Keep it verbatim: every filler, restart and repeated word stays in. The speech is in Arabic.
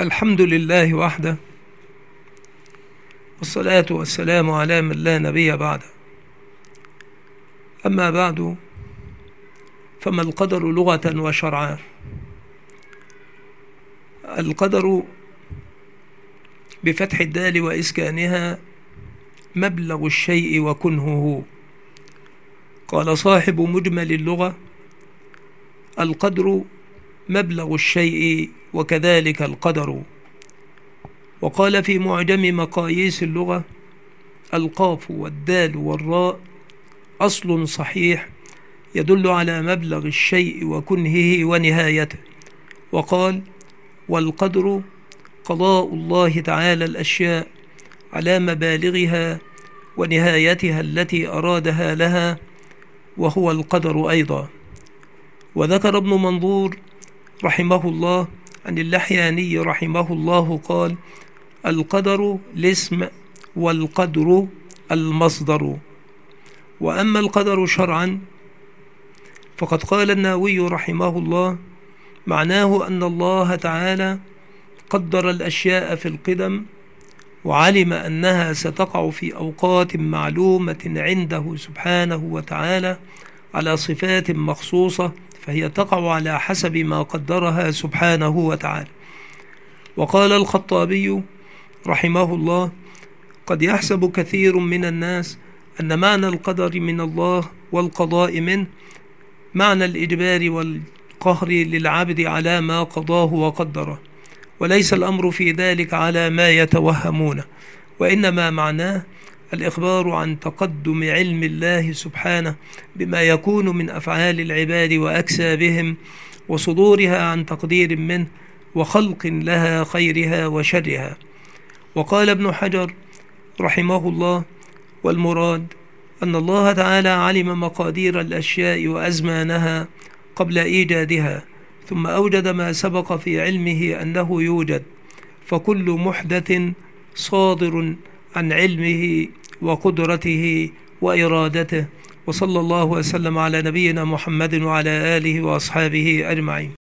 الحمد لله وحده، والصلاة والسلام على من لا نبي بعده. أما بعد، فما القدر لغة وشرعا؟ القدر بفتح الدال وإسكانها مبلغ الشيء وكنهه. قال صاحب مجمل اللغة: القدر مبلغ الشيء وكذلك القدر. وقال في معجم مقاييس اللغة: القاف والدال والراء أصل صحيح يدل على مبلغ الشيء وكنهه ونهايته. وقال: والقدر قضاء الله تعالى الأشياء على مبالغها ونهايتها التي أرادها لها، وهو القدر أيضا. وذكر ابن منظور رحمه الله عن اللحياني رحمه الله قال: القدر الاسم والقدر المصدر. وأما القدر شرعا فقد قال النووي رحمه الله: معناه أن الله تعالى قدر الأشياء في القدم، وعلم أنها ستقع في أوقات معلومة عنده سبحانه وتعالى على صفات مخصوصة، فهي تقع على حسب ما قدرها سبحانه وتعالى. وقال الخطابي رحمه الله: قد يحسب كثير من الناس أن معنى القدر من الله والقضاء منه معنى الإجبار والقهر للعبد على ما قضاه وقدره، وليس الأمر في ذلك على ما يتوهمونه، وإنما معناه الإخبار عن تقدم علم الله سبحانه بما يكون من أفعال العباد وأكسابهم وصدورها عن تقدير منه وخلق لها خيرها وشرها. وقال ابن حجر رحمه الله: والمراد أن الله تعالى علم مقادير الأشياء وأزمانها قبل إيجادها، ثم أوجد ما سبق في علمه أنه يوجد، فكل محدث صادر عن علمه وقدرته وإرادته. وصلى الله وسلم على نبينا محمد وعلى آله وأصحابه أجمعين.